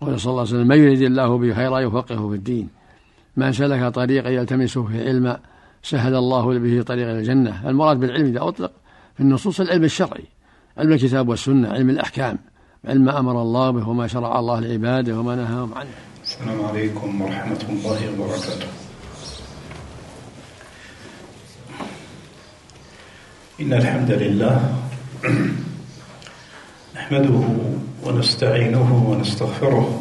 قال صلى الله عليه وسلم: من يريد الله به خيرا يفقهه في الدين. من سلك طريقا يلتمس فيه علما سهل الله به طريقا إلى الجنة. المراد بالعلم إذا أطلق في النصوص العلم الشرعي، علم الكتاب والسنة، علم الأحكام، علم ما أمر الله به وما شرع الله لعباده وما نهاهم عنه. السلام عليكم ورحمة الله وبركاته. إن الحمد لله نحمده ونستعينه ونستغفره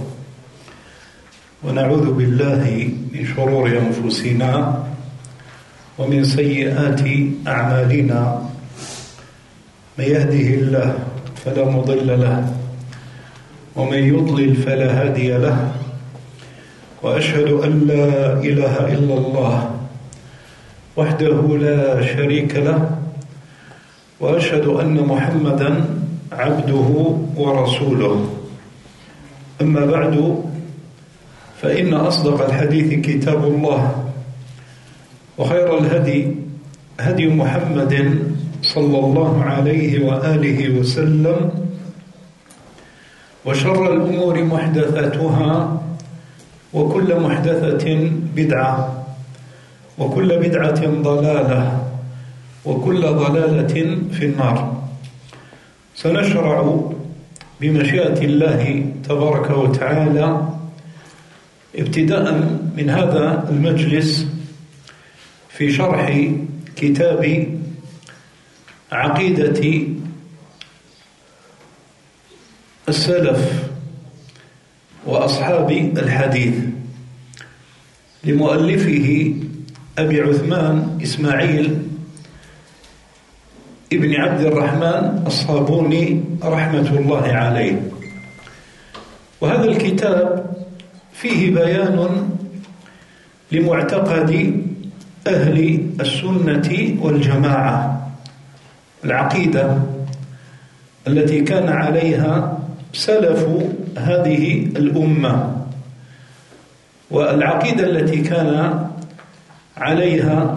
ونعوذ بالله من شرور أنفسنا ومن سيئات أعمالنا. من يهده الله فلا مضل له ومن يضلل فلا هادي له، وأشهد أن لا إله إلا الله وحده لا شريك له، وأشهد أن محمدا عبده ورسوله. أما بعد، فإن أصدق الحديث كتاب الله، وخير الهدي هدي محمد صلى الله عليه وآله وسلم، وشر الأمور محدثاتها، وكل محدثة بدعة، وكل بدعة ضلالة، وكل ضلالة في النار. سنشرع بمشيئة الله تبارك وتعالى ابتداء من هذا المجلس في شرح كتاب عقيدة السلف وأصحاب الحديث لمؤلفه أبي عثمان إسماعيل ابن عبد الرحمن الصابوني رحمة الله عليه. وهذا الكتاب فيه بيان لمعتقد أهل السنة والجماعة، العقيدة التي كان عليها سلف هذه الأمة، والعقيدة التي كان عليها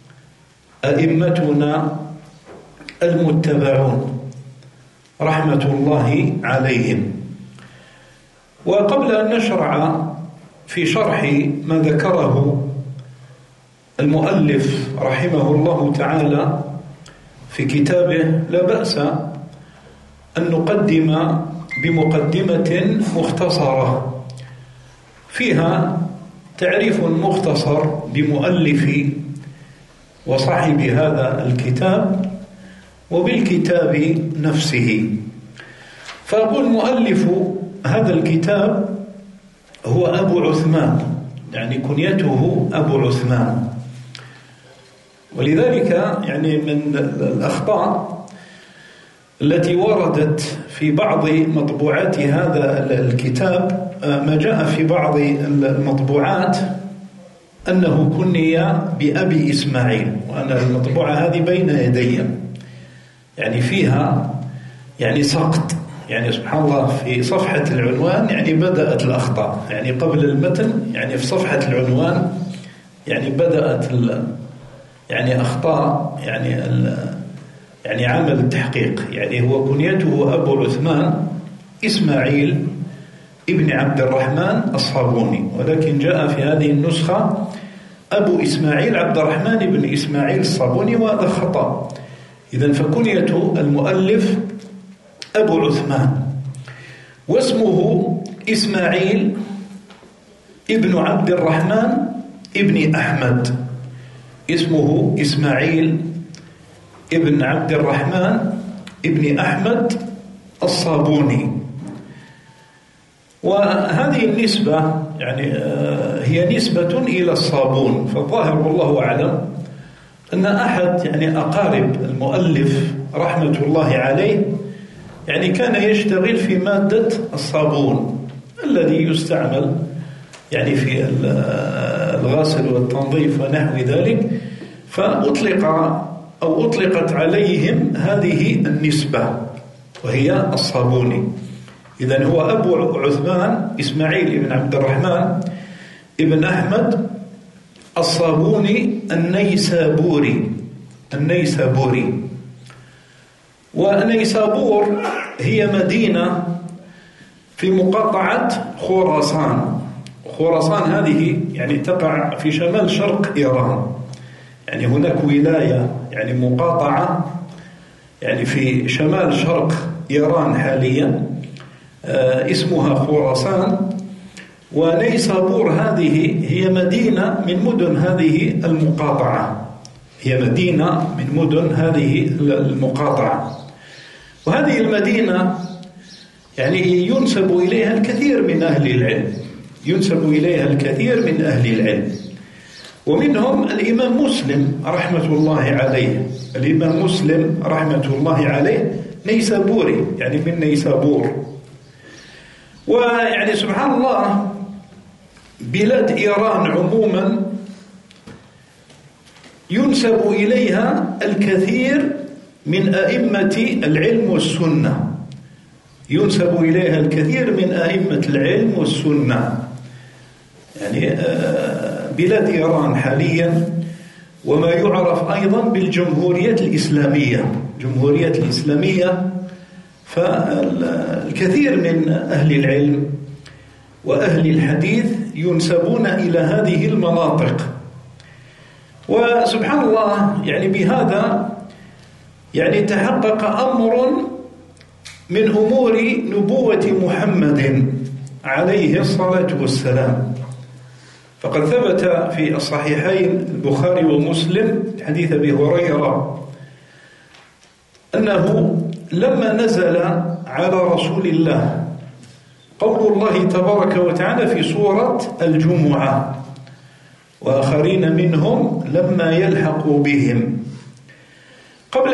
أئمتنا المتبعون رحمة الله عليهم. وقبل أن نشرع في شرح ما ذكره المؤلف رحمه الله تعالى في كتابه، لا بأس أن نقدم بمقدمة مختصرة فيها تعريف مختصر بمؤلف وصاحب هذا الكتاب وبالكتاب نفسه. فأقول مؤلف هذا الكتاب هو أبو عثمان، يعني كنيته أبو عثمان. ولذلك يعني من الأخطاء التي وردت في بعض مطبوعات هذا الكتاب ما جاء في بعض المطبوعات أنه كني بأبي إسماعيل، وأن المطبوعة هذه بين يدي يعني فيها يعني سقط، يعني سبحان الله في صفحة العنوان يعني بدأت الأخطاء، يعني قبل المتن يعني في صفحة العنوان يعني بدأت يعني أخطاء يعني عمل التحقيق. يعني هو كنيته أبو عثمان إسماعيل ابن عبد الرحمن الصابوني، ولكن جاء في هذه النسخة أبو إسماعيل عبد الرحمن بن إسماعيل الصابوني، وهذا خطأ. إذن فكنية المؤلف أبو عثمان، واسمه إسماعيل ابن عبد الرحمن ابن أحمد. اسمه إسماعيل ابن عبد الرحمن ابن أحمد الصابوني. وهذه النسبة يعني هي نسبة إلى الصابون، فالظاهر والله أعلم أن أحد يعني أقارب المؤلف رحمة الله عليه يعني كان يشتغل في مادة الصابون الذي يستعمل يعني في الغسل والتنظيف ونحو ذلك، أطلقت عليهم هذه النسبة وهي الصابوني. إذن هو أبو عثمان إسماعيل بن عبد الرحمن ابن أحمد الصابوني النيسابوري. ونيسابور هي مدينة في مقاطعة خراسان. خراسان هذه يعني تقع في شمال شرق إيران، يعني هناك ولاية يعني مقاطعة يعني في شمال شرق إيران حاليا اسمها خراسان. ونيسابور هذه هي مدينة من مدن هذه المقاطعة، هي مدينة من مدن هذه المقاطعة. وهذه المدينة يعني ينسب إليها الكثير من أهل العلم، ينسب إليها الكثير من أهل العلم، ومنهم الإمام مسلم رحمة الله عليه. الإمام مسلم رحمة الله عليه نيسابوري، يعني من نيسابور. ويعني سبحان الله بلاد إيران عموما ينسب إليها الكثير من أئمة العلم والسنة، ينسب إليها الكثير من أئمة العلم والسنة. يعني بلاد إيران حاليا، وما يعرف أيضا بالجمهورية الإسلامية، جمهورية الإسلامية. فالكثير من أهل العلم وأهل الحديث ينسبون إلى هذه المناطق. وسبحان الله يعني بهذا يعني تحقق أمر من أمور نبوة محمد عليه الصلاة والسلام. فقد ثبت في الصحيحين البخاري ومسلم حديث أبي هريرة أنه لما نزل على رسول الله قول الله تبارك وتعالى في سورة الجمعة: وآخرين منهم لما يلحقوا بهم. قبل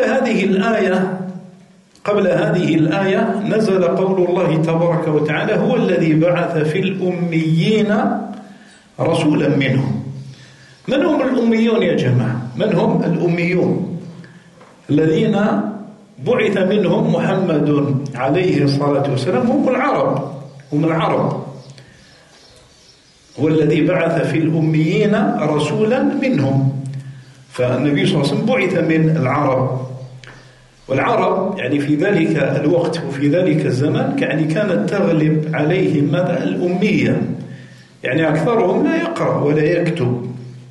هذه الآية نزل قول الله تبارك وتعالى: هو الذي بعث في الأميين رسولا منهم. من هم الأميون يا جماعة؟ من هم الأميون الذين بعث منهم محمد عليه الصلاة والسلام؟ هم العرب. هو الذي بعث في الأميين رسولا منهم. فالنبي صلى الله عليه وسلم بعث من العرب، والعرب يعني في ذلك الوقت وفي ذلك الزمان يعني كانت تغلب عليهم ماذا؟ الأمية، يعني أكثرهم لا يقرأ ولا يكتب.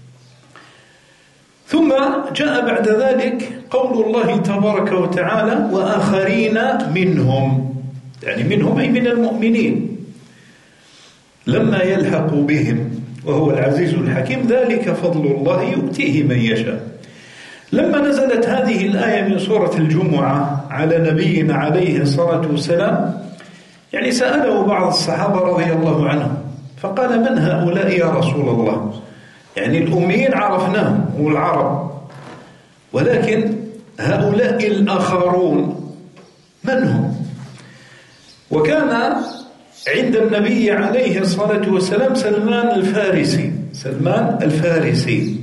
ثم جاء بعد ذلك قول الله تبارك وتعالى: وآخرين منهم، يعني منهم أي من المؤمنين، لما يلحقوا بهم وهو العزيز الحكيم، ذلك فضل الله يؤتيه من يشاء. لما نزلت هذه الآية من سورة الجمعة على نبينا عليه الصلاة والسلام يعني سأله بعض الصحابة رضي الله عنهم فقال: من هؤلاء يا رسول الله؟ يعني الأميين عرفناهم هم العرب، ولكن هؤلاء الآخرون من هم؟ وكان عند النبي عليه الصلاة والسلام سلمان الفارسي.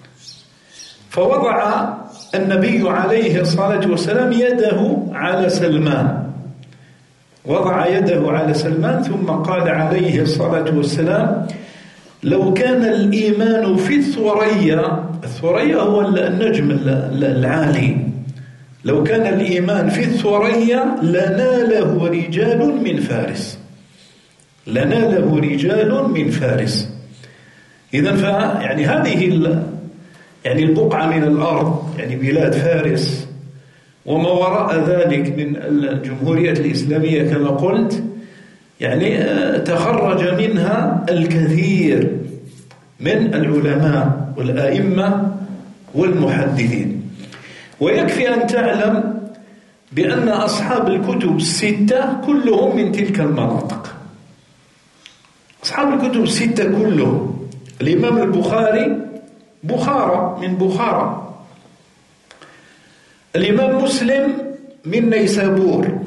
فوضع النبي عليه الصلاة والسلام يده على سلمان، وضع يده على سلمان، ثم قال عليه الصلاة والسلام: لو كان الإيمان في الثريا هو النجم العالي، لو كان الإيمان في الثريا لناله رجال من فارس. إذن يعني هذه يعني البقعة من الأرض يعني بلاد فارس وما وراء ذلك من الجمهورية الإسلامية كما قلت، يعني تخرج منها الكثير من العلماء والآئمة والمحدثين. ويكفي أن تعلم بأن أصحاب الكتب الستة كلهم من تلك المناطق. أصحاب الكتب الستة كلهم. الإمام البخاري من بخارى. الإمام مسلم من نيسابور.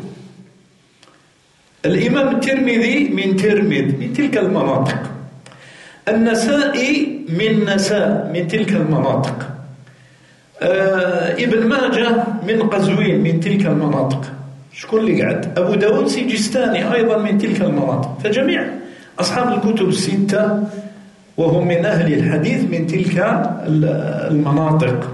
الإمام الترمذي من تلك المناطق. النسائي من نساء من تلك المناطق. ابن ماجه من قزوين من تلك المناطق. شكون اللي قاعد؟ أبو داود سجستاني أيضا من تلك المناطق. فجميع أصحاب الكتب الستة وهم من أهل الحديث من تلك المناطق.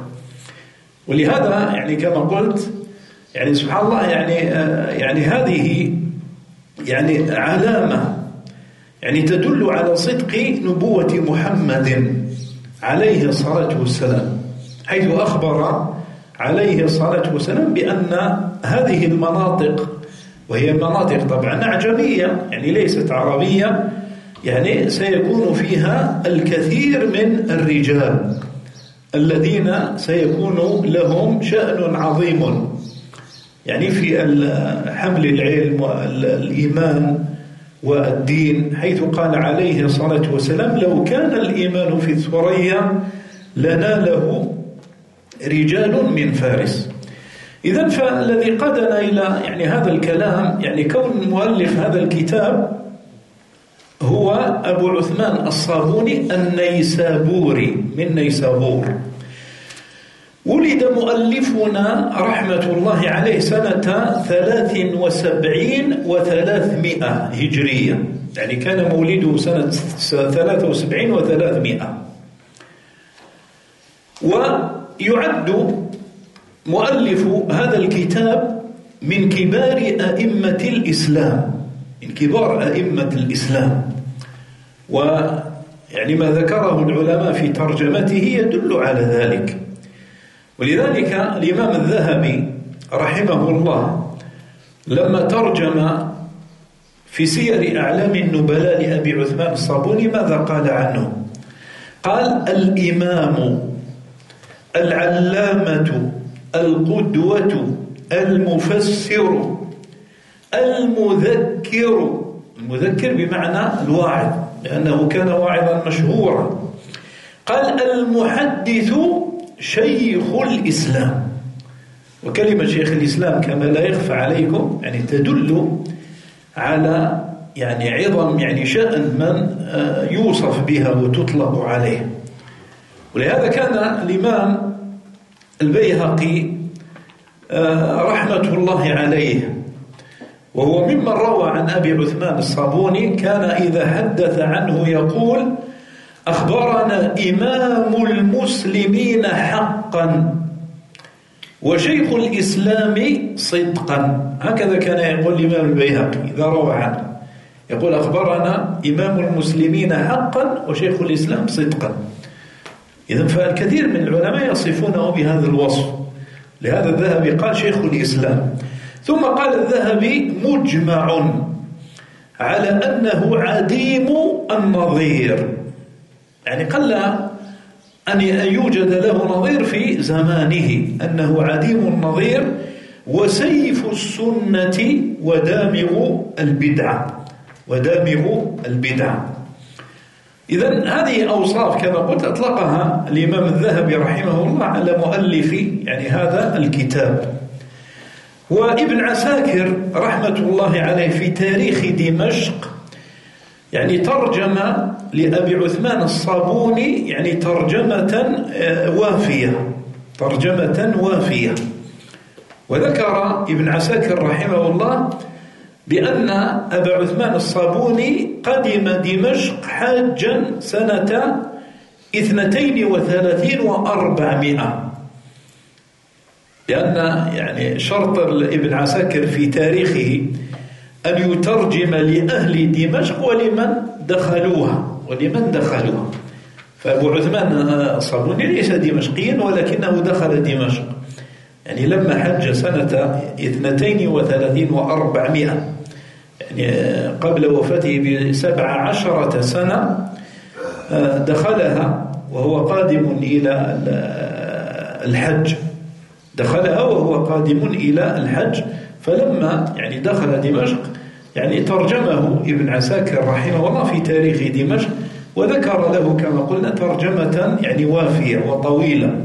ولهذا يعني كما قلت يعني سبحان الله يعني هذه يعني علامة يعني تدل على صدق نبوة محمد عليه الصلاة والسلام، حيث أخبر عليه الصلاة والسلام بأن هذه المناطق، وهي مناطق طبعا أعجمية يعني ليست عربية، يعني سيكون فيها الكثير من الرجال الذين سيكون لهم شأن عظيم يعني في حمل العلم والإيمان والدين، حيث قال عليه الصلاة والسلام: لو كان الإيمان في الثريا لناله رجال من فارس. إذن فالذي قادنا إلى يعني هذا الكلام يعني كون مؤلف هذا الكتاب هو أبو عثمان الصابوني النيسابوري من نيسابور. ولد مؤلفنا رحمة الله عليه سنة 73 و300 هجرية، يعني كان مولده سنة 73 و300، ويعد مؤلف هذا الكتاب من كبار أئمة الإسلام، من كبار أئمة الإسلام، ويعني ما ذكره العلماء في ترجمته يدل على ذلك. ولذلك الإمام الذهبي رحمه الله لما ترجم في سير أعلام النبلاء لأبي عثمان الصابوني ماذا قال عنه؟ قال: الإمام العلامة القدوة المفسر المذكر، المذكر بمعنى الواعظ لأنه كان واعظا مشهورا. قال: المحدث شيخ الإسلام. وكلمة شيخ الإسلام كما لا يخفى عليكم يعني تدل على يعني عظم يعني شأن من يوصف بها وتطلق عليه. ولهذا كان الإمام البيهقي رحمة الله عليه وهو ممن روى عن أبي عثمان الصابوني كان إذا حدث عنه يقول: أخبرنا إمام المسلمين حقا وشيخ الإسلام صدقا. هكذا كان يقول الإمام البيهقي إذا روى عنه، يقول: أخبرنا إمام المسلمين حقا وشيخ الإسلام صدقا. إذن فالكثير من العلماء يصفونه بهذا الوصف، لهذا الذهبي قال شيخ الإسلام. ثم قال الذهبي: مجمع على أنه عديم النظير، يعني قل أن يوجد له نظير في زمانه، أنه عديم النظير وسيف السنة ودامغ البدعة، ودامغ البدعة. إذن هذه أوصاف كما قلت أطلقها الإمام الذهبي رحمه الله على مؤلف يعني هذا الكتاب. وابن عساكر رحمة الله عليه في تاريخ دمشق يعني ترجم لأبي عثمان الصابوني يعني ترجمة وافية. وذكر ابن عساكر رحمه الله بأن أبا عثمان الصابوني قدم دمشق حاجا سنة 32 و400، لأن يعني شرط ابن عساكر في تاريخه أن يترجم لأهل دمشق ولمن دخلوها. فأبو عثمان الصابوني ليس دمشقيا ولكنه دخل دمشق، يعني لما حج سنة 32 و400 يعني قبل وفاته ب17 سنة دخلها وهو قادم إلى الحج، فلما يعني دخل دمشق يعني ترجمه ابن عساكر رحمه الله في تاريخ دمشق، وذكر له كما قلنا ترجمة يعني وافية وطويلة.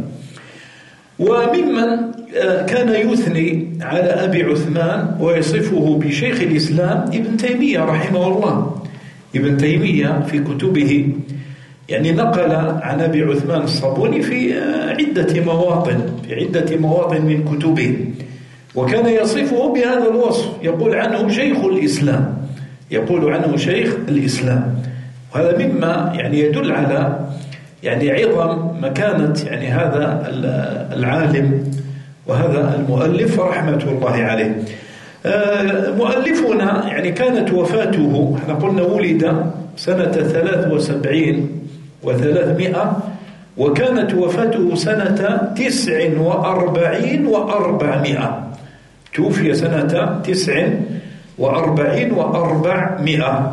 وممن كان يثني على أبي عثمان ويصفه بشيخ الإسلام ابن تيمية رحمه الله. ابن تيمية في كتبه يعني نقل عن أبي عثمان الصابوني في عدة مواطن من كتبه، وكان يصفه بهذا الوصف، يقول عنه شيخ الإسلام. وهذا مما يعني يدل على يعني عظم مكانة يعني هذا العالم وهذا المؤلف رحمة الله عليه. مؤلفنا يعني كانت وفاته، احنا قلنا ولد سنة 73 و300، وكانت وفاته سنة 49 و400، توفي سنة 49 و400.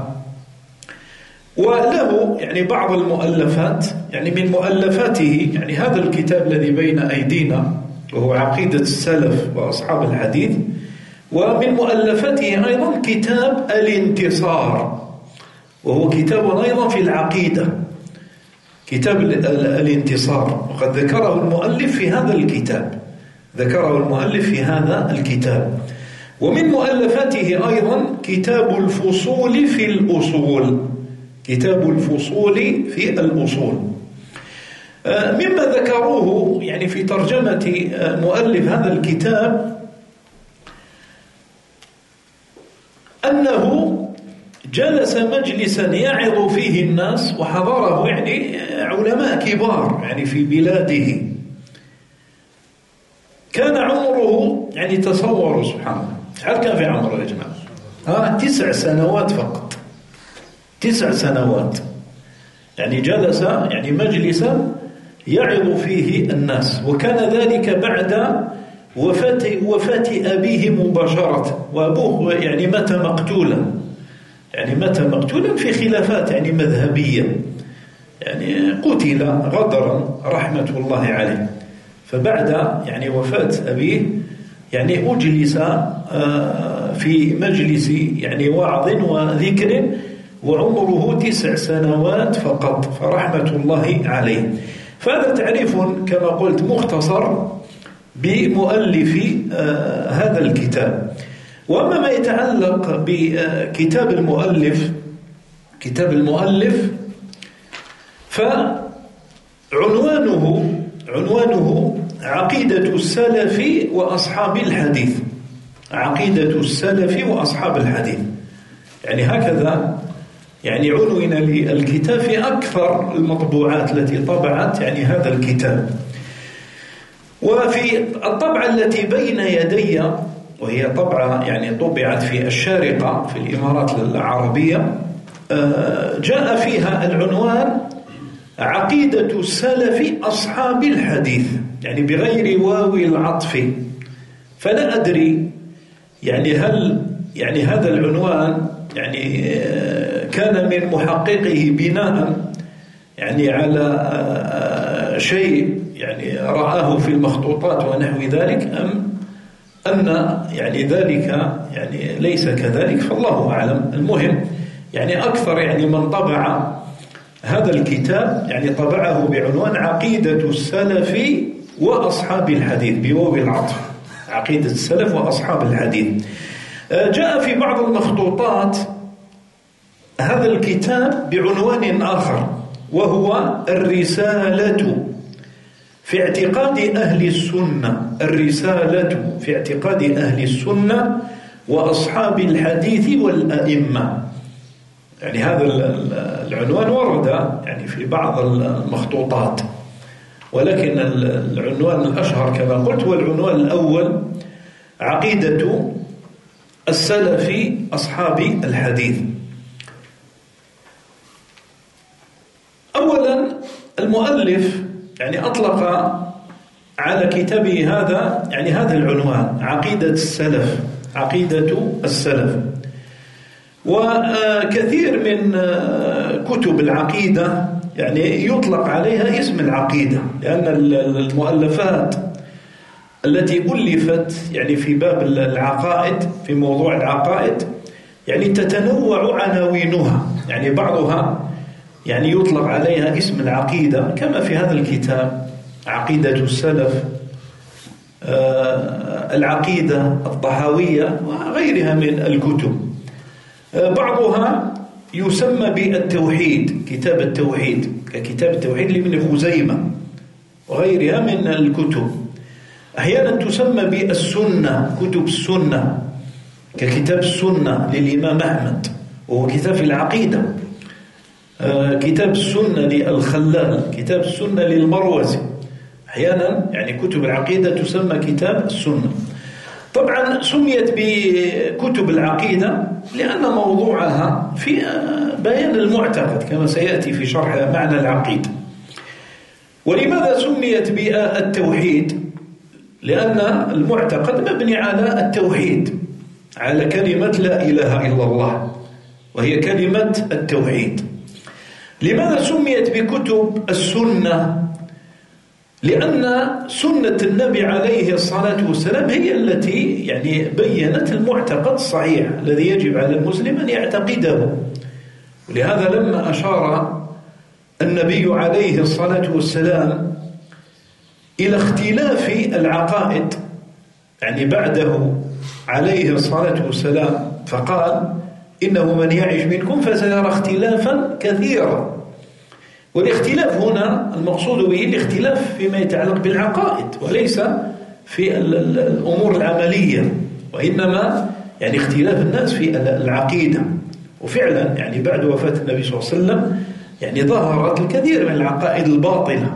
وله يعني بعض المؤلفات، يعني من مؤلفاته يعني هذا الكتاب الذي بين أيدينا وهو عقيدة السلف وأصحاب الحديث. ومن مؤلفاته أيضا كتاب الانتصار، وهو كتاب أيضا في العقيدة، كتاب الانتصار، وقد ذكره المؤلف في هذا الكتاب، ذكره المؤلف في هذا الكتاب. ومن مؤلفاته أيضا كتاب الفصول في الأصول، كتاب الفصول في الأصول. مما ذكروه يعني في ترجمة مؤلف هذا الكتاب أنه جلس مجلسا يعظ فيه الناس، وحضره يعني علماء كبار يعني في بلاده. كان عمره يعني تصوروا سبحان الله، هل كان في عمره يا جماعة؟ 9 سنوات فقط، 9 سنوات يعني جلس يعني مجلسا يعظ فيه الناس. وكان ذلك بعد وفاة أبيه مباشرة، وأبوه يعني مات مقتولا، يعني مات مقتولا في خلافات يعني مذهبية، يعني قتل غدرا رحمة الله عليه. فبعد يعني وفاة أبيه يعني أجلس في مجلس يعني وعظ وذكر، وعمره 9 سنوات فقط، فرحمة الله عليه. فهذا تعريف كما قلت مختصر بمؤلف هذا الكتاب. وأما ما يتعلق بكتاب المؤلف، كتاب المؤلف فعنوانه عقيدة السلف وأصحاب الحديث، عقيدة السلف وأصحاب الحديث، يعني هكذا يعني عنوان للكتاب في أكثر المطبوعات التي طبعت يعني هذا الكتاب. وفي الطبعة التي بين يدي، وهي طبعة يعني طبعت في الشارقة في الإمارات العربية، جاء فيها العنوان عقيدة السلف أصحاب الحديث، يعني بغير واو العطف. فلا أدري يعني هل يعني هذا العنوان يعني كان من محققه بناء يعني على شيء يعني رآه في المخطوطات ونحو ذلك، أم أن يعني ذلك يعني ليس كذلك، فالله أعلم. المهم يعني أكثر يعني من طبع هذا الكتاب يعني طبعه بعنوان عقيدة السلف وأصحاب الحديث بواو العطف، عقيدة السلف وأصحاب الحديث. جاء في بعض المخطوطات هذا الكتاب بعنوان آخر، وهو الرسالة في اعتقاد أهل السنة، الرسالة في اعتقاد أهل السنة وأصحاب الحديث والأئمة. يعني هذا العنوان ورد يعني في بعض المخطوطات، ولكن العنوان الأشهر كما قلت هو العنوان الأول، عقيدة السلف أصحاب الحديث. أولا المؤلف يعني أطلق على كتابه هذا يعني هذا العنوان عقيدة السلف، عقيدة السلف. وكثير من كتب العقيدة يعني يطلق عليها اسم العقيدة، لأن المؤلفات التي ألفت يعني في باب العقائد، في موضوع العقائد يعني تتنوع عناوينها، يعني بعضها يعني يطلق عليها اسم العقيدة كما في هذا الكتاب عقيدة السلف، العقيدة الطحاوية وغيرها من الكتب. بعضها يسمى بالتوحيد، كتاب التوحيد ككتاب التوحيد لابن خزيمة وغيرها من الكتب. أحيانا تسمى بالسنة، كتب السنة ككتاب السنة للإمام أحمد وهو كتاب في العقيدة، كتاب السنة للخلال، كتاب السنة للمروزي. أحيانا يعني كتب العقيدة تسمى كتاب السنة. طبعا سميت بكتب العقيدة لأن موضوعها في بيان المعتقد كما سيأتي في شرح معنى العقيدة. ولماذا سميت بالتوحيد؟ لأن المعتقد مبني على التوحيد، على كلمة لا إله إلا الله، وهي كلمة التوحيد. لماذا سميت بكتب السنة؟ لأن سنة النبي عليه الصلاة والسلام هي التي يعني بيّنت المعتقد الصحيح الذي يجب على المسلم أن يعتقده. ولهذا لما أشار النبي عليه الصلاة والسلام إلى اختلاف العقائد يعني بعده عليه الصلاة والسلام، فقال إنه من يعش منكم فسيرى اختلافا كثيرا. والاختلاف هنا المقصود به الاختلاف فيما يتعلق بالعقائد وليس في الأمور العملية، وإنما يعني اختلاف الناس في العقيدة. وفعلا يعني بعد وفاة النبي صلى الله عليه وسلم يعني ظهرت الكثير من العقائد الباطلة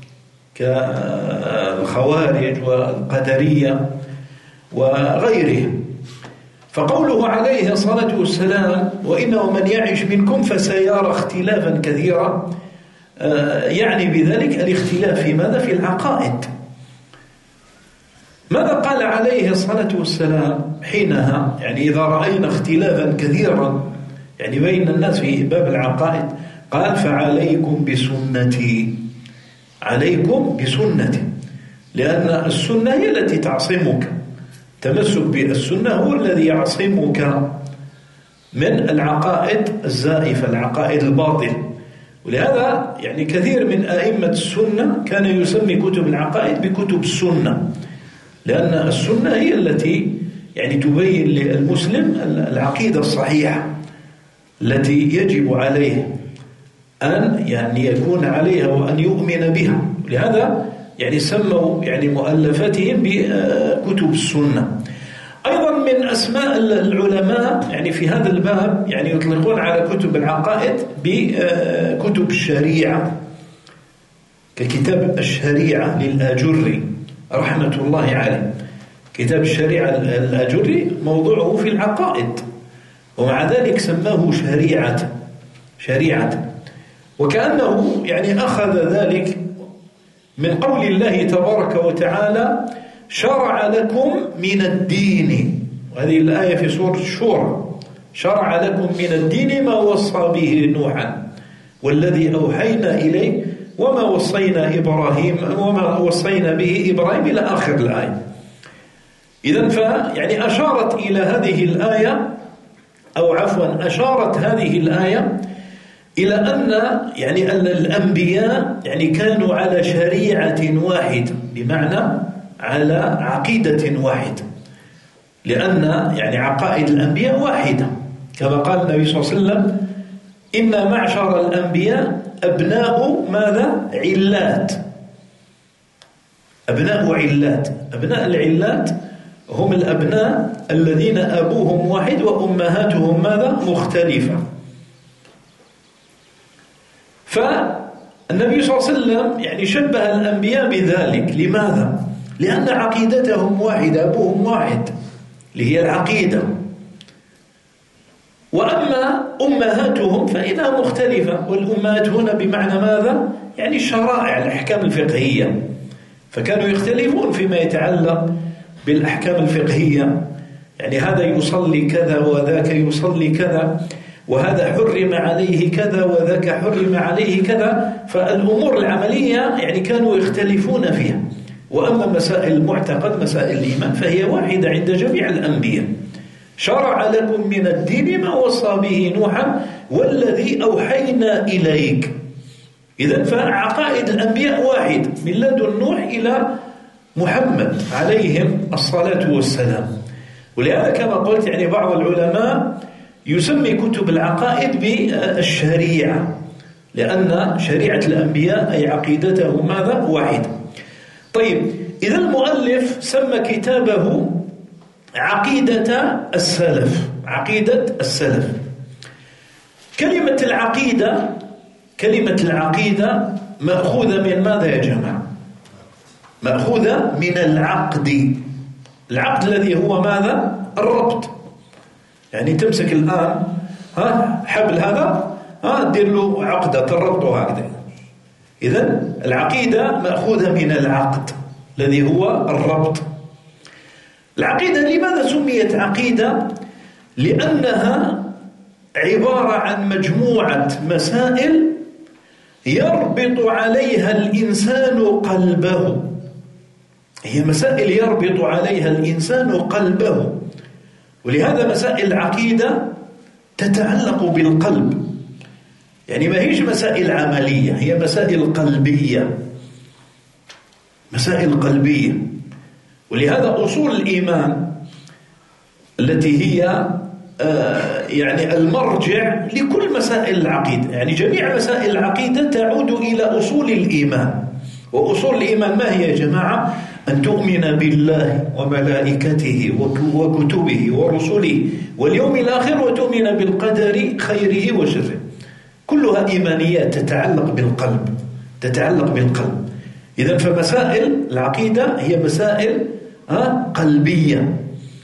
كالخوارج والقدرية وغيرهم. فقوله عليه الصلاة والسلام وإنه من يعش منكم فسيرى اختلافا كثيرا، يعني بذلك الاختلاف في ماذا؟ في العقائد. ماذا قال عليه الصلاة والسلام حينها؟ يعني إذا رأينا اختلافا كثيرا يعني بين الناس في باب العقائد، قال فعليكم بسنتي، عليكم بسنتي، لأن السنة هي التي تعصمك، تمسك بالسنة هو الذي يعصمك من العقائد الزائفة، العقائد الباطل. ولهذا يعني كثير من أئمة السنة كان يسمي كتب العقائد بكتب السنة، لأن السنة هي التي يعني تبين للمسلم العقيدة الصحيحة التي يجب عليه أن يعني يكون عليها وأن يؤمن بها. لهذا يعني سموا يعني مؤلفاتهم بكتب السنة. أيضا من أسماء العلماء يعني في هذا الباب يعني يطلقون على كتب العقائد بكتب الشريعة، ككتاب الشريعة للآجري رحمة الله عليه. كتاب الشريعة الآجري موضوعه في العقائد، ومع ذلك سماه شريعة، وكأنه يعني أخذ ذلك من قول الله تبارك وتعالى شرع لكم من الدين، وهذه الآية في سورة الشورى، شرع لكم من الدين ما وصى به نوحا والذي أوحينا إليه وما وصينا به إبراهيم إلى آخر الآية. إذن يعني أشارت إلى هذه الآية، أو عفوا أشارت هذه الآية إلى أن يعني الأنبياء يعني كانوا على شريعة واحدة، بمعنى على عقيدة واحدة، لأن يعني عقائد الأنبياء واحدة، كما قال النبي صلى الله عليه وسلم إن معشر الأنبياء أبناء ماذا؟ علات. أبناء العلات هم الأبناء الذين أبوهم واحد وأمهاتهم ماذا؟ مختلفة. فالنبي صلى الله عليه وسلم يعني شبه الأنبياء بذلك. لماذا؟ لأن عقيدتهم واحدة، أبوهم واحد اللي هي العقيدة، وأما أمهاتهم فإنها مختلفة. والأمهات هنا بمعنى ماذا؟ يعني الشرائع، الأحكام الفقهية، فكانوا يختلفون فيما يتعلق بالأحكام الفقهية، يعني هذا يصلي كذا وذاك يصلي كذا، وهذا حرم عليه كذا وذاك حرم عليه كذا. فالأمور العملية يعني كانوا يختلفون فيها. وأما مسائل المعتقد، مسائل الإيمان، فهي واحدة عند جميع الأنبياء. شرع لكم من الدين ما وصى به نوحا والذي أوحينا إليك. إذن فعقائد الأنبياء واحد من لدن نوح إلى محمد عليهم الصلاة والسلام. ولهذا كما قلت يعني بعض العلماء يسمي كتب العقائد بالشريعة، لأن شريعة الأنبياء أي عقيدتهم ماذا؟ واحدة. طيب، إذا المؤلف سمى كتابه عقيدة السلف، عقيدة السلف. كلمة العقيدة مأخوذة من ماذا يا جماعة؟ مأخوذة من العقد. العقد الذي هو ماذا؟ الربط. يعني تمسك الآن حبل هذا دير له عقدة تربطه هكذا. إذن العقيدة مأخوذة من العقد الذي هو الربط. العقيدة لماذا سميت عقيدة؟ لأنها عبارة عن مجموعة مسائل يربط عليها الإنسان قلبه. هي مسائل يربط عليها الإنسان قلبه، ولهذا مسائل العقيدة تتعلق بالقلب. يعني ما هيش مسائل عملية، هي مسائل قلبية، مسائل قلبية. ولهذا أصول الإيمان التي هي يعني المرجع لكل مسائل العقيدة، يعني جميع مسائل العقيدة تعود إلى أصول الإيمان. وأصول الإيمان ما هي يا جماعة؟ أن تؤمن بالله وملائكته وكتبه ورسله واليوم الآخر، وتؤمن بالقدر خيره وشره. كلها إيمانيات تتعلق بالقلب، تتعلق بالقلب. إذن فمسائل العقيدة هي مسائل قلبية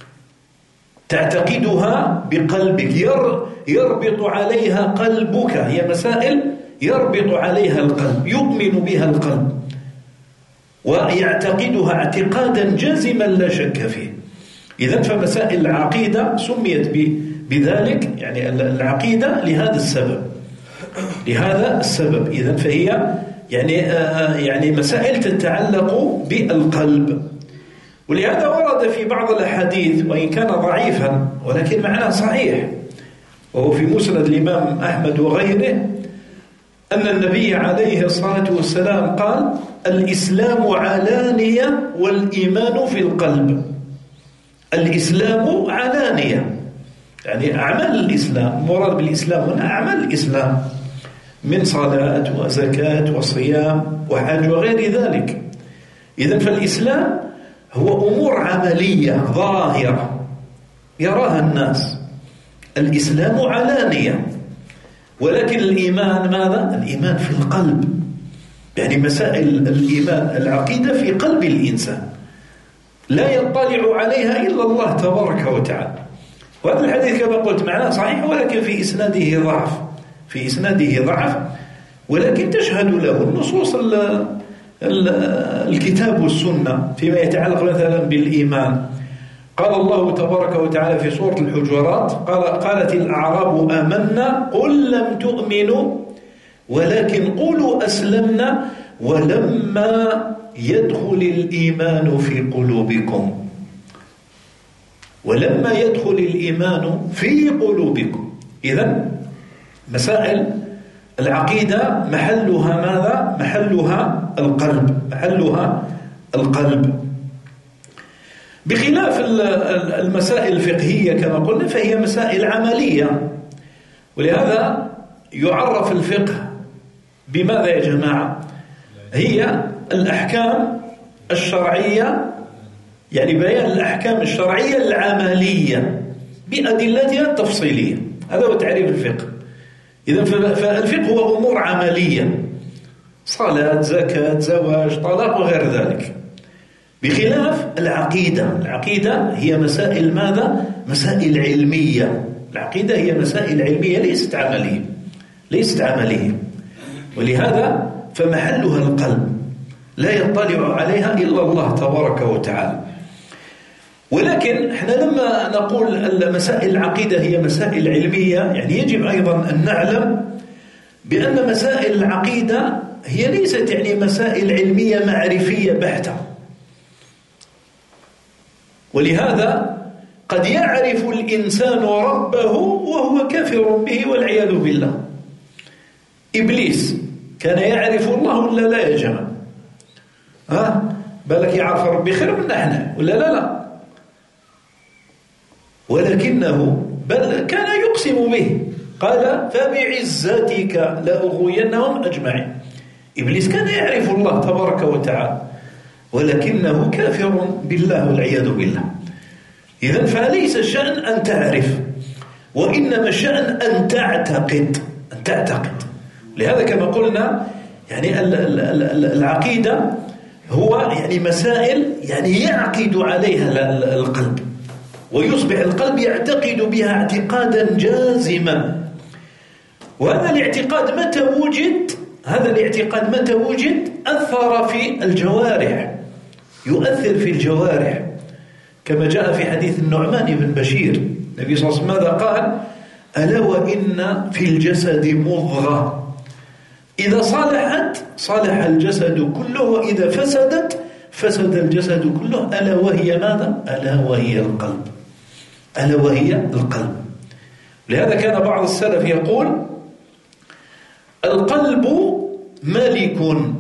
تعتقدها بقلبك، يربط عليها قلبك. هي مسائل يربط عليها القلب، يؤمن بها القلب ويعتقدها اعتقادا جازما لا شك فيه. إذن فمسائل العقيدة سميت بذلك، يعني العقيدة لهذا السبب، لهذا السبب. إذن فهي يعني مسائل تتعلق بالقلب. ولهذا ورد في بعض الأحاديث وإن كان ضعيفا ولكن معناه صحيح، وهو في مسند الإمام أحمد وغيره، أن النبي عليه الصلاة والسلام قال: الإسلام علانية والإيمان في القلب. الإسلام علانية يعني أعمال الإسلام، مراد بالإسلام هنا أعمال الإسلام من صلاة وزكاة وصيام وحج وغير ذلك. إذن فالإسلام هو أمور عملية ظاهرة يراها الناس. الإسلام علانية، ولكن الإيمان ماذا؟ الإيمان في القلب، يعني مسائل الإيمان العقيدة في قلب الإنسان لا يطلع عليها إلا الله تبارك وتعالى. وهذا الحديث كما قلت معناه صحيح، ولكن في إسناده ضعف، في إسناده ضعف، ولكن تشهد له النصوص الكتاب والسنة فيما يتعلق مثلا بالإيمان. قال الله تبارك وتعالى في سورة الحجرات: قالت الأعراب آمنا قل لم تؤمنوا ولكن قولوا أسلمنا ولما يدخل الإيمان في قلوبكم. ولما يدخل الإيمان في قلوبكم. إذن مسائل العقيدة محلها ماذا؟ محلها القلب، محلها القلب. بخلاف المسائل الفقهية كما قلنا فهي مسائل عملية، ولهذا يعرف الفقه بماذا يا جماعة؟ هي الأحكام الشرعية، يعني بيان الأحكام الشرعية العملية بأدلتها التفصيلية. هذا هو تعريف الفقه. إذن فالفقه هو أمور عملية، صلاة، زكاة، زواج، طلاق وغير ذلك. بخلاف العقيدة، العقيدة هي مسائل ماذا؟ مسائل علمية. العقيدة هي مسائل علمية ليست عملية، ليست عملية. ولهذا فمحلها القلب لا يطلع عليها إلا الله تبارك وتعالى. ولكن احنا لما نقول مسائل العقيدة هي مسائل علمية، يعني يجب أيضا أن نعلم بأن مسائل العقيدة هي ليست يعني مسائل علمية معرفية بحتة. ولهذا قد يعرف الإنسان ربه وهو كافر به والعياذ بالله. إبليس كان يعرف الله ولا لا يا جماعة؟ بالك يعرف ربي خير من احنا ولا لا؟ ولكنه بل كان يقسم به، قال: فبعزتك لأغوينهم أجمعين. إبليس كان يعرف الله تبارك وتعالى ولكنه كافر بالله والعياذ بالله. إذن فليس الشأن أن تعرف، وإنما الشأن أن تعتقد، أن تعتقد. لهذا كما قلنا يعني العقيدة هو يعني مسائل يعني يعقد عليها القلب، ويصبح القلب يعتقد بها اعتقادا جازما. وهذا الاعتقاد متى وجد أثر في الجوارح، يؤثر في الجوارح، كما جاء في حديث النعمان بن بشير. النبي صلى الله عليه وسلم ماذا قال؟ ألا وإن في الجسد مضغة إذا صلحت صلح الجسد كله، وإذا فسدت فسد الجسد كله، ألا وهي ماذا؟ ألا وهي القلب. ألا وهي القلب. لهذا كان بعض السلف يقول: القلب ملك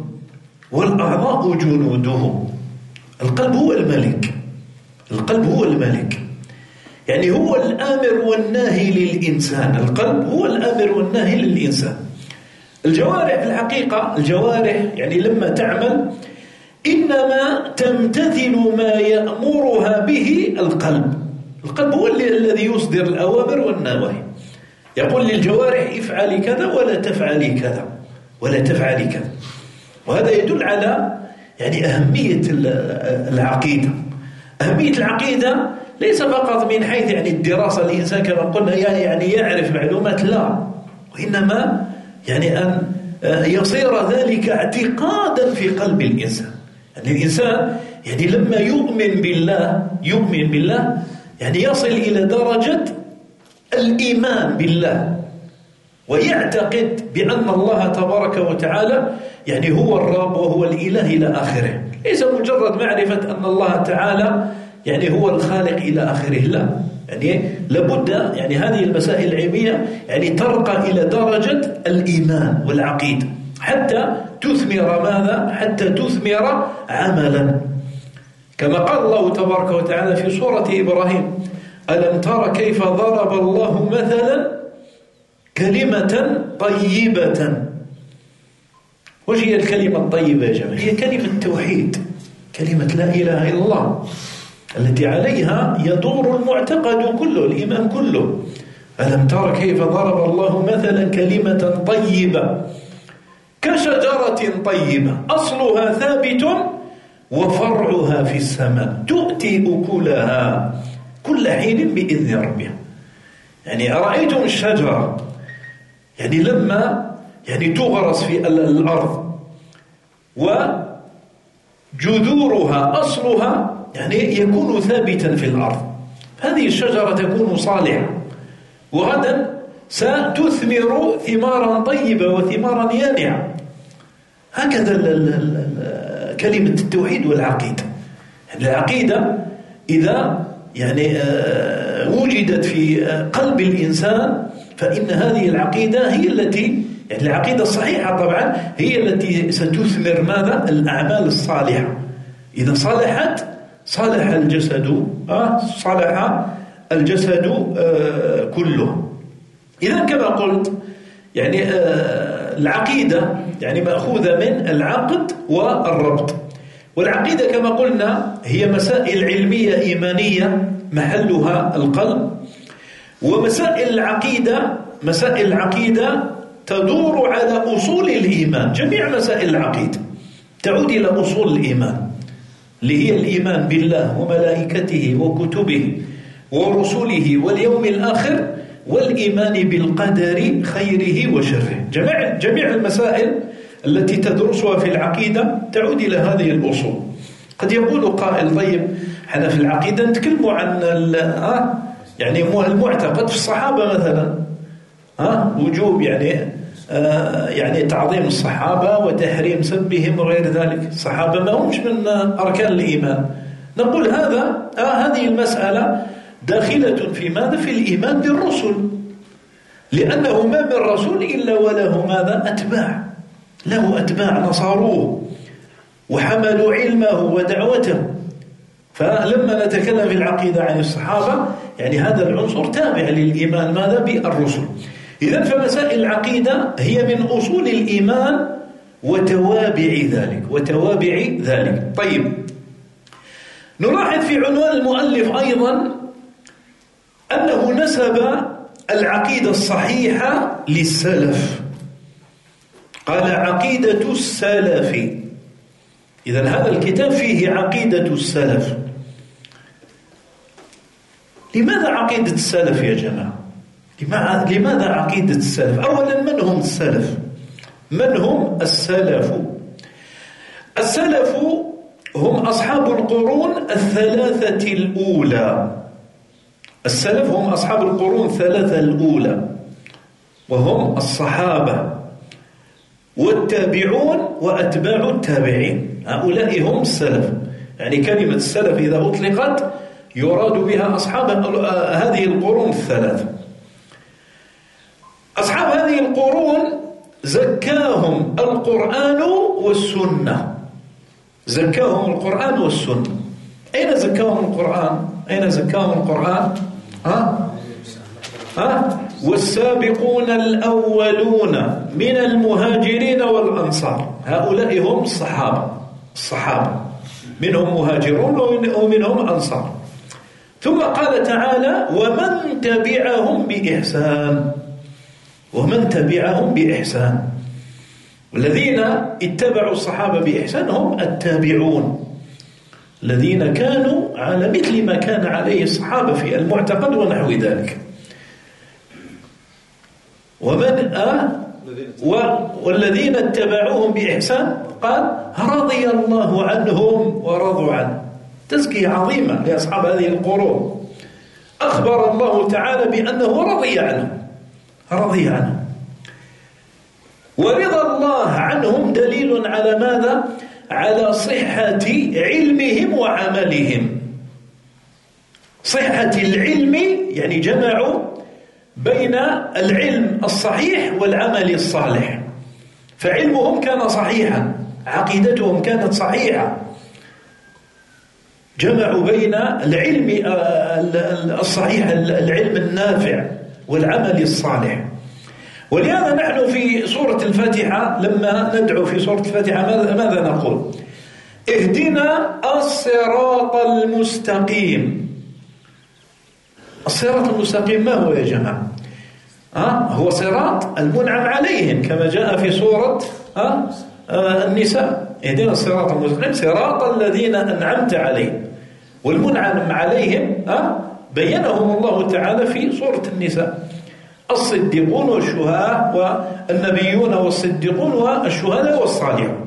والأعضاء جنوده. القلب هو الملك، القلب هو الملك، يعني هو الآمر والناهي للإنسان. القلب هو الآمر والناهي للإنسان. الجوارح في الحقيقة، الجوارح يعني لما تعمل إنما تمتثل ما يأمرها به القلب. القلب هو الذي يصدر الأوامر والنواهي، يقول للجوارح افعلي كذا ولا تفعلي كذا ولا تفعلي كذا. وهذا يدل على يعني أهمية العقيدة. أهمية العقيدة ليس فقط من حيث يعني الدراسة، الإنسان كما قلنا يعني يعرف معلومات، لا، وإنما يعني أن يصير ذلك اعتقادا في قلب الإنسان. يعني الإنسان يعني لما يؤمن بالله يعني يصل إلى درجة الإيمان بالله، ويعتقد بأن الله تبارك وتعالى يعني هو الرب وهو الإله إلى آخره. ليس مجرد معرفة أن الله تعالى يعني هو الخالق إلى آخره، لا، يعني لابد يعني هذه المسائل العلمية يعني ترقى إلى درجة الإيمان والعقيدة حتى تثمر ماذا؟ حتى تثمر عملا، كما قال الله تبارك وتعالى في سورة إبراهيم: ألم تر كيف ضرب الله مثلا كلمة طيبة. وش هي الكلمة الطيبة يا جماعة؟ هي كلمة التوحيد، كلمة لا إله إلا الله، التي عليها يدور المعتقد كله، الإيمان كله. ألم تر كيف ضرب الله مثلا كلمة طيبة كشجرة طيبة أصلها ثابت وفرعها في السماء تؤتي أكلها كل حين بإذن ربها. يعني أرأيتم الشجرة يعني لما يعني تغرس في الأرض وجذورها أصلها يعني يكون ثابتا في الأرض، هذه الشجرة تكون صالحة، وغدا ستثمر ثمارا طيبة وثمارا يانعة. هكذا كلمة التوحيد والعقيدة. يعني العقيدة إذا يعني وجدت في قلب الإنسان فإن هذه العقيدة هي التي يعني العقيدة الصحيحة طبعا هي التي ستثمر ماذا؟ الأعمال الصالحة. إذا صلحت صلح الجسد صلح الجسد كله. إذا كما قلت يعني العقيدة يعني مأخوذة من العقد والربط. والعقيدة كما قلنا هي مسائل علمية إيمانية محلها القلب. ومسائل العقيدة تدور على أصول الإيمان. جميع مسائل العقيدة تعود إلى أصول الإيمان، اللي هي الإيمان بالله وملائكته وكتبه ورسله واليوم الآخر، والإيمان بالقدر خيره وشره. جميع المسائل التي تدرسها في العقيدة تعود إلى هذه الأصول. قد يقول قائل: طيب احنا في العقيدة نتكلموا عن يعني المعتقد في الصحابة مثلا، وجوب يعني تعظيم الصحابة وتحريم سبهم وغير ذلك. الصحابة ما همش من أركان الإيمان. نقول هذه المسألة داخلة في ماذا؟ في الإيمان بالرسل، لأنه ما من رسول إلا وله ماذا؟ أتباع، له أتباع نصاروه وحملوا علمه ودعوته. فلما نتكلم في العقيدة عن الصحابة يعني هذا العنصر تابع للإيمان ماذا؟ بالرسل. إذن فمسائل العقيدة هي من أصول الإيمان وتوابع ذلك. طيب، نلاحظ في عنوان المؤلف أيضا أنه نسب العقيدة الصحيحة للسلف، قال: عقيدة السلف. إذن هذا الكتاب فيه عقيدة السلف. لماذا عقيدة السلف يا جماعة؟ لماذا عقيدة السلف؟ أولا، من هم السلف؟ من هم السلف؟ السلف هم أصحاب القرون الثلاثة الأولى. السلف هم أصحاب القرون الثلاثة الأولى، وهم الصحابة والتابعون وأتباع التابعين. هؤلاء هم السلف. يعني كلمة السلف إذا أطلقت يراد بها أصحاب هذه القرون الثلاثة. أصحاب هذه القرون زكاهم القرآن والسنة. زكاهم القرآن والسنة. أين زكاهم القرآن؟ أين زكاهم القرآن؟ والسابقون الأولون من المهاجرين والأنصار. هؤلاء هم الصحابة منهم مهاجرون ومنهم أنصار. ثم قال تعالى: ومن تبعهم بإحسان. ومن تبعهم بإحسان. والذين اتبعوا الصحابة بإحسان هم التابعون الذين كانوا على مثل ما كان عليه الصحابة في المعتقد ونحو ذلك. والذين اتبعوهم بإحسان قال: رضي الله عنهم ورضوا عنه. تزكية عظيمة لأصحاب هذه القرون. أخبر الله تعالى بأنه رضي عنهم. ورضا الله عنهم دليل على ماذا؟ على صحة علمهم وعملهم. صحة العلم يعني جمعوا بين العلم الصحيح والعمل الصالح، فعلمهم كان صحيحا، عقيدتهم كانت صحيحة، جمعوا بين العلم الصحيح العلم النافع والعمل الصالح. ولهذا نحن في سورة الفاتحة لما ندعو في سورة الفاتحة ماذا نقول؟ اهدنا الصراط المستقيم. الصراط المستقيم ما هو يا جماعة؟ هو صراط المنعم عليهم كما جاء في سورة النساء. اهدنا الصراط المستقيم صراط الذين أنعمت عليهم. والمنعم عليهم بينهم الله تعالى في سورة النساء: الصديقون والشهداء والنبيون والصديقون والشهداء والصالحون.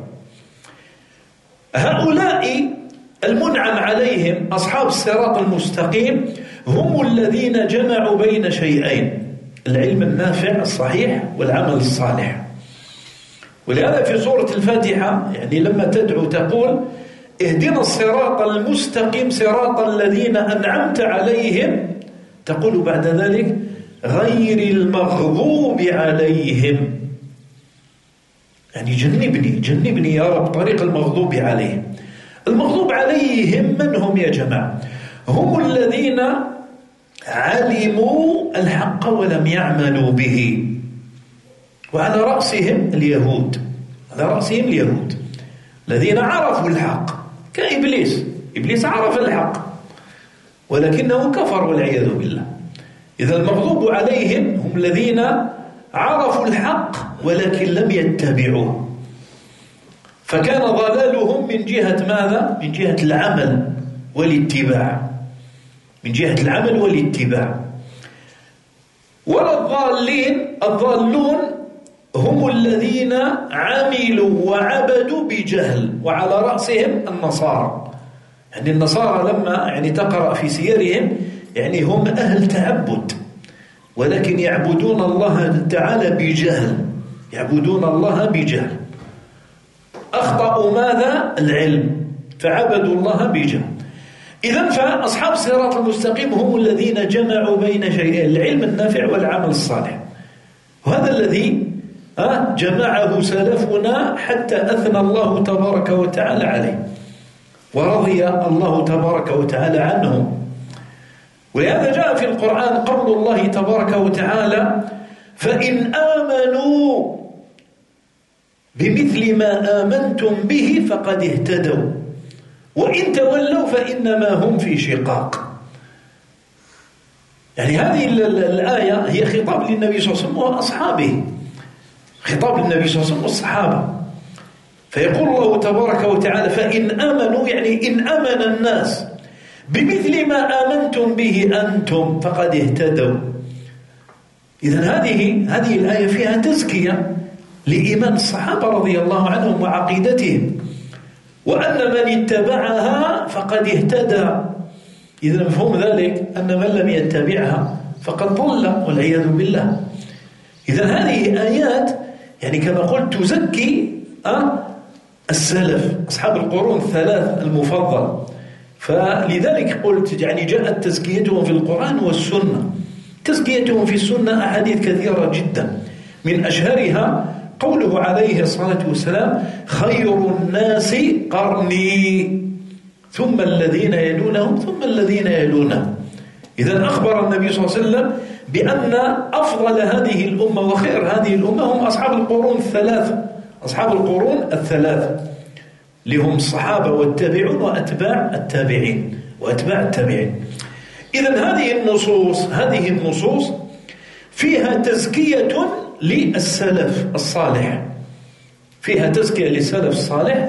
هؤلاء المنعم عليهم أصحاب الصراط المستقيم هم الذين جمعوا بين شيئين: العلم النافع الصحيح والعمل الصالح. ولهذا في سورة الفاتحة يعني لما تدعو تقول: اهدنا الصراط المستقيم صراط الذين أنعمت عليهم، تقول بعد ذلك: غير المغضوب عليهم. يعني جنبني يا رب طريق المغضوب عليهم. المغضوب عليهم من هم يا جماعة؟ هم الذين علموا الحق ولم يعملوا به، وعلى رأسهم اليهود. الذين عرفوا الحق كإبليس. إبليس عرف الحق ولكنه كفر والعياذ بالله. إذا المغضوب عليهم هم الذين عرفوا الحق ولكن لم يتبعوه، فكان ضلالهم من جهة ماذا؟ من جهة العمل والاتباع. ولا الضالون هم الذين عملوا وعبدوا بجهل، وعلى رأسهم النصارى. يعني النصارى لما يعني تقرأ في سيرهم يعني هم أهل تعبد، ولكن يعبدون الله تعالى بجهل. أخطأوا ماذا؟ العلم، فعبدوا الله بجهل. إذن فأصحاب الصراط المستقيم هم الذين جمعوا بين شيئين: العلم النافع والعمل الصالح. وهذا الذي جمعه سلفنا حتى أثنى الله تبارك وتعالى عليه، ورضي الله تبارك وتعالى عنهم. ولهذا جاء في القرآن قول الله تبارك وتعالى: فإن آمنوا بمثل ما آمنتم به فقد اهتدوا وإن تولوا فإنما هم في شقاق. يعني هذه الآية هي خطاب للنبي صلى الله عليه وسلم وأصحابه، خطاب للنبي صلى الله عليه وسلم والصحابة. فيقول الله تبارك وتعالى فإن آمنوا، يعني إن آمن الناس بمثل ما آمنتم به أنتم فقد اهتدوا. إذن هذه الآية فيها تزكية لإيمان الصحابة رضي الله عنهم وعقيدتهم، وأن من اتبعها فقد اهتدى. إذن مفهوم ذلك أن من لم يتبعها فقد ضل والعياذ بالله. إذن هذه آيات يعني كما قلت تزكي السلف أصحاب القرون الثلاث المفضل. فلذلك قلت يعني جاءت تزكيتهم في القرآن والسنة. تزكيتهم في السنة أحاديث كثيرة جدا، من أشهرها قوله عليه الصلاة والسلام خير الناس قرني ثم الذين يلونهم ثم الذين يلونهم. إذن أخبر النبي صلى الله عليه وسلم بأن أفضل هذه الأمة وخير هذه الأمة هم أصحاب القرون الثلاثة، أصحاب القرون الثلاثة لهم الصحابة والتابعون وأتباع التابعين وأتباع التابعين. إذن هذه النصوص فيها تزكية للسلف الصالح، فيها تزكية للسلف الصالح،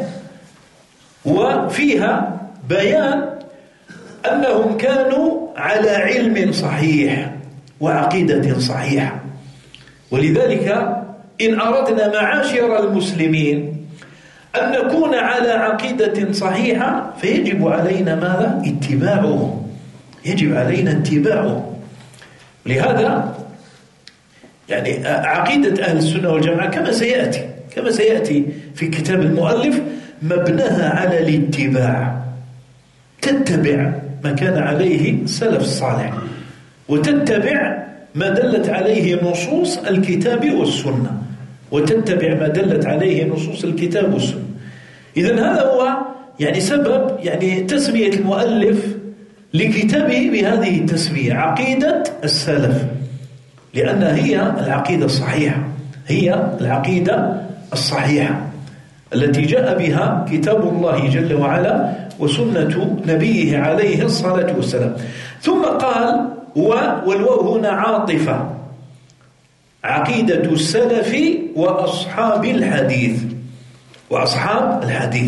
وفيها بيان أنهم كانوا على علم صحيح وعقيدة صحيحة. ولذلك إن أردنا معاشر المسلمين أن نكون على عقيدة صحيحة فيجب علينا ماذا؟ اتباعهم، يجب علينا اتباعهم. لهذا يعني عقيدة أهل السنة والجماعة كما سيأتي في كتاب المؤلف مبناها على الاتباع، تتبع ما كان عليه السلف الصالح وتتبع ما دلت عليه نصوص الكتاب والسنة، وتتبع ما دلت عليه نصوص الكتاب والسنة. إذن هذا هو يعني سبب يعني تسمية المؤلف لكتابه بهذه التسمية عقيدة السلف، لأنها هي العقيدة الصحيحة، هي العقيدة الصحيحة التي جاء بها كتاب الله جل وعلا وسنة نبيه عليه الصلاة والسلام. ثم قال والواو هنا عاطفة، عقيدة السلف وأصحاب الحديث، وأصحاب الحديث.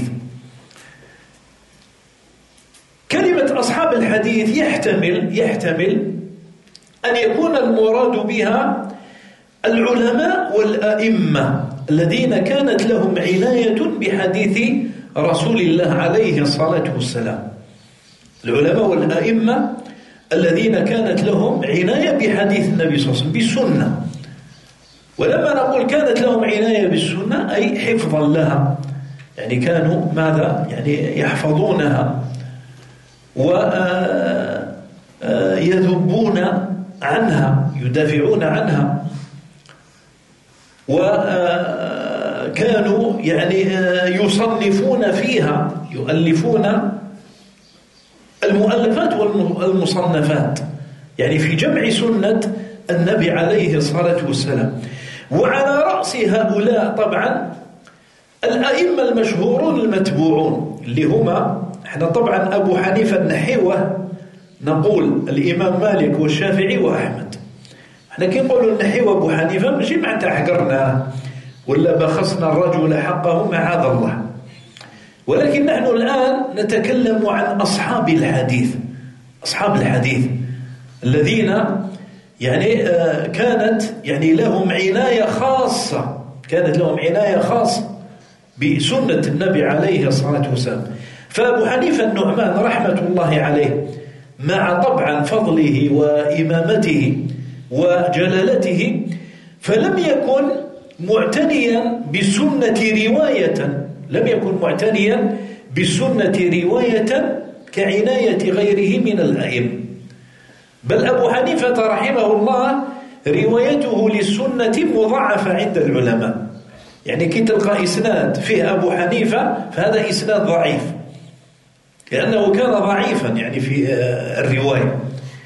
كلمة أصحاب الحديث يحتمل أن يكون المراد بها العلماء والأئمة الذين كانت لهم عناية بحديث رسول الله عليه الصلاة والسلام، العلماء والأئمة الذين كانت لهم عناية بحديث النبي صلى الله عليه وسلم بالسنة. ولما نقول كانت لهم عناية بالسنة أي حفظا لها، يعني كانوا ماذا؟ يعني يحفظونها ويذبون عنها، يدافعون عنها، وكانوا يعني يصنفون فيها، يؤلفون المؤلفات والمصنفات، يعني في جمع سنة النبي عليه الصلاة والسلام. وعلى رأس هؤلاء طبعا الأئمة المشهورون المتبوعون اللي هما احنا طبعا أبو حنيفة النحيوة نقول الإمام مالك والشافعي وأحمد. احنا كي نقولوا النحيوة أبو حنيفة ماشي معناتها حقرنا ولا بخسنا الرجل حقه معاذ الله، ولكن نحن الآن نتكلم عن أصحاب الحديث، أصحاب الحديث الذين يعني كانت يعني لهم عناية خاصة، كانت لهم عناية خاصة بسنة النبي عليه الصلاة والسلام. فأبو حنيفة النعمان رحمة الله عليه مع طبعا فضله وإمامته وجلالته فلم يكن معتنيا بالسنة رواية، لم يكن معتنيا بالسنة رواية كعناية غيره من الأئمة، بل أبو حنيفة رحمه الله روايته للسنة مضاعفة عند العلماء، يعني كي تلقى إسناد فيه أبو حنيفة فهذا إسناد ضعيف لأنه كان ضعيفا يعني في الرواية.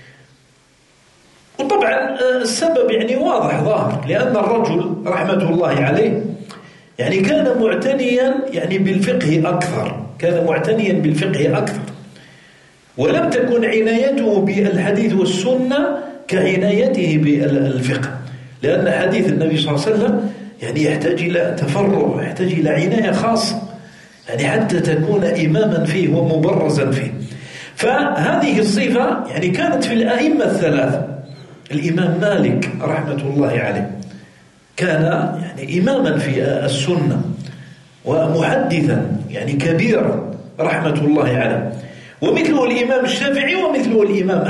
وطبعا السبب يعني واضح ظاهر، لأن الرجل رحمة الله عليه يعني كان معتنيا يعني بالفقه أكثر، كان معتنيا بالفقه أكثر، ولم تكن عنايته بالحديث والسنة كعنايته بالفقه، لأن حديث النبي صلى الله عليه وسلم يعني يحتاج إلى تفرغ، يحتاج إلى عناية خاصة، يعني حتى تكون إماما فيه ومبرزا فيه. فهذه الصفة يعني كانت في الأئمة الثلاثة. الإمام مالك رحمة الله عليه كان يعني إماما في السنة ومحدثا يعني كبيرا رحمة الله عليه، ومثله الإمام الشافعي ومثله الإمام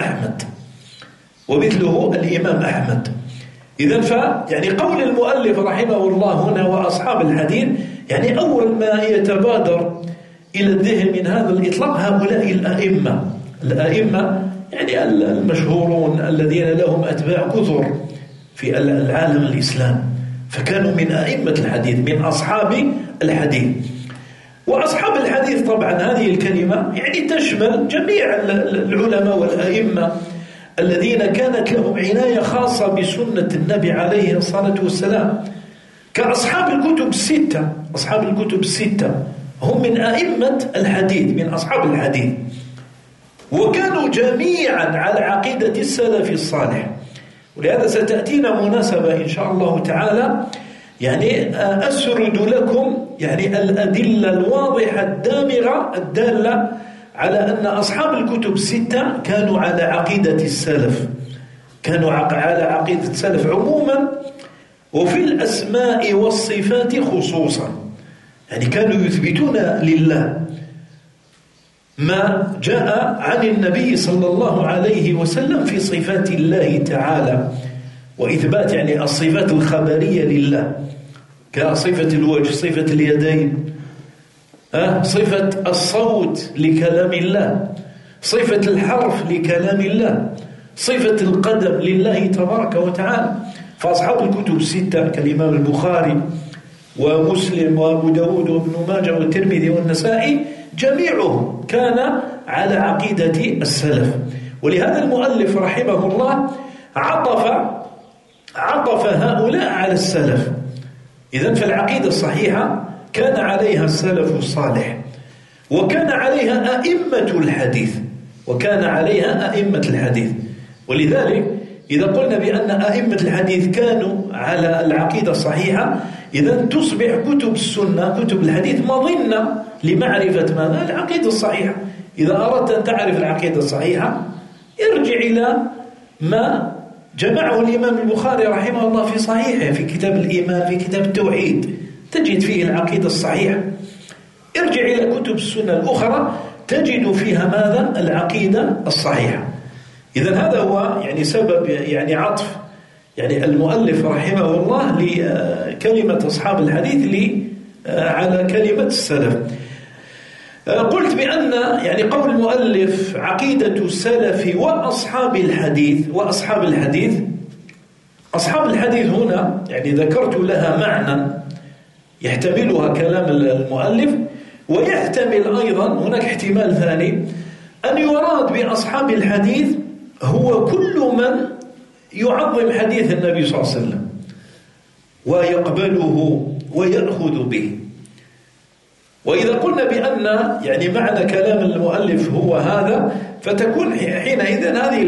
أحمد إذن يعني قول المؤلف رحمه الله هنا وأصحاب الحديث، يعني أول ما يتبادر إلى الذهن من هذا الإطلاق هؤلاء الأئمة يعني المشهورون الذين لهم أتباع كثر في العالم الإسلام، فكانوا من أئمة الحديث، من أصحاب الحديث. وأصحاب الحديث طبعا هذه الكلمة يعني تشمل جميع العلماء والأئمة الذين كانت لهم عناية خاصة بسنة النبي عليه الصلاة والسلام، كأصحاب الكتب الستة. أصحاب الكتب الستة هم من أئمة الحديث، من أصحاب الحديث، وكانوا جميعا على عقيدة السلف الصالح. ولهذا ستأتينا مناسبة إن شاء الله تعالى يعني أسرد لكم يعني الأدلة الواضحة الدامغة الدالة على أن أصحاب الكتب الستة كانوا على عقيدة السلف، كانوا على عقيدة السلف عموما، وفي الأسماء والصفات خصوصا. يعني كانوا يثبتون لله ما جاء عن النبي صلى الله عليه وسلم في صفات الله تعالى، وإثبات يعني الصفات الخبرية لله كصفة الوجه، صفة اليدين، صفة الصوت لكلام الله، صفة الحرف لكلام الله، صفة القدم لله تبارك وتعالى. فأصحاب الكتب الستة كالإمام البخاري ومسلم وأبو داود وابن ماجه والترمذي والنسائي جميعهم كان على عقيدة السلف. ولهذا المؤلف رحمه الله عطف هؤلاء على السلف. إذن فالعقيدة الصحيحة كان عليها السلف الصالح، وكان عليها أئمة الحديث. ولذلك إذا قلنا بأن أئمة الحديث كانوا على العقيدة الصحيحة، إذن تصبح كتب السنة، كتب الحديث مظنة لمعرفة ماذا؟ العقيدة الصحيحة. إذا أردت أن تعرف العقيدة الصحيحة ارجع إلى ما جمعه الإمام البخاري رحمه الله في صحيحه، في كتاب الإيمان، في كتاب التوحيد، تجد فيه العقيدة الصحيحة. ارجع إلى كتب السنة الأخرى تجد فيها ماذا؟ العقيدة الصحيحة. إذن هذا هو يعني سبب يعني عطف يعني المؤلف رحمه الله لكلمة أصحاب الحديث على كلمة السلف. قلت بأن يعني قول المؤلف عقيدة السلف وأصحاب الحديث أصحاب الحديث هنا يعني ذكرت لها معنى يحتملها كلام المؤلف، ويحتمل أيضا هناك احتمال ثاني أن يراد بأصحاب الحديث هو كل من يعظم حديث النبي صلى الله عليه وسلم ويقبله ويأخذ به. وإذا قلنا بأن يعني معنى كلام المؤلف هو هذا، فتكون حينئذ هذه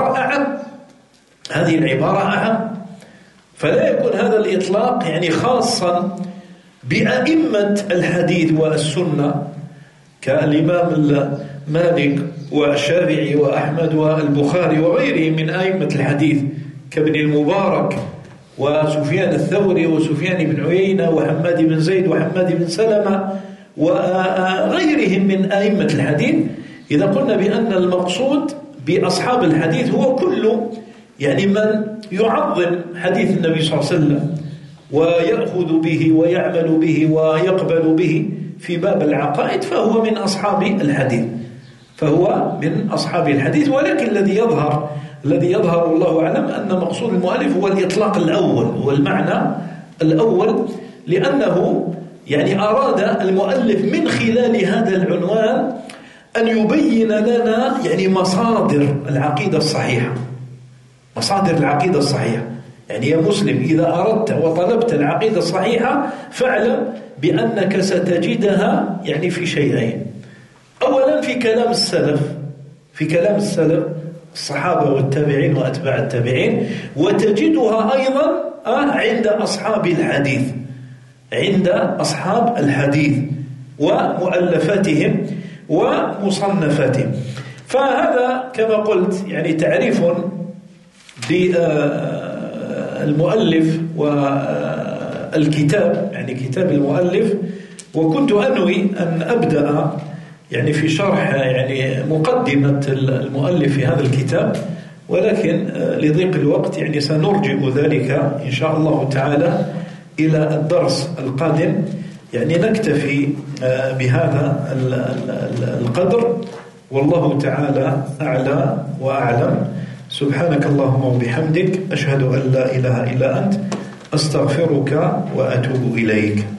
العبارة أعم، فلا يكون هذا الإطلاق يعني خاصا بأئمة الحديث والسنة كالإمام مالك والشافعي وأحمد والبخاري وغيرهم من أئمة الحديث كابن المبارك وسفيان الثوري وسفيان بن عيينة وحماد بن زيد وحماد بن سلمة وغيرهم من أئمة الحديث. إذا قلنا بأن المقصود بأصحاب الحديث هو كل يعني من يعظم حديث النبي صلى الله عليه وسلم ويأخذ به ويعمل به ويقبل به في باب العقائد، فهو من أصحاب الحديث. ولكن الذي يظهر الله أعلم أن مقصود المؤلف هو الإطلاق الأول والمعنى الأول، لأنه يعني أراد المؤلف من خلال هذا العنوان أن يبين لنا يعني مصادر العقيدة الصحيحة. يعني يا مسلم إذا أردت وطلبت العقيدة الصحيحة فاعلم بأنك ستجدها يعني في شيئين. أولا في كلام السلف الصحابة والتابعين وأتباع التابعين، وتجدها أيضا عند أصحاب الحديث، عند أصحاب الحديث ومؤلفاتهم ومصنفاتهم. فهذا كما قلت يعني تعريف بالمؤلف والكتاب، يعني كتاب المؤلف. وكنت أنوي أن أبدأ يعني في شرح يعني مقدمة المؤلف في هذا الكتاب، ولكن لضيق الوقت يعني سنرجئ ذلك إن شاء الله تعالى إلى الدرس القادم. يعني نكتفي بهذا القدر، والله تعالى أعلى وأعلم. سبحانك اللهم وبحمدك، أشهد أن لا إله إلا أنت، أستغفرك وأتوب إليك.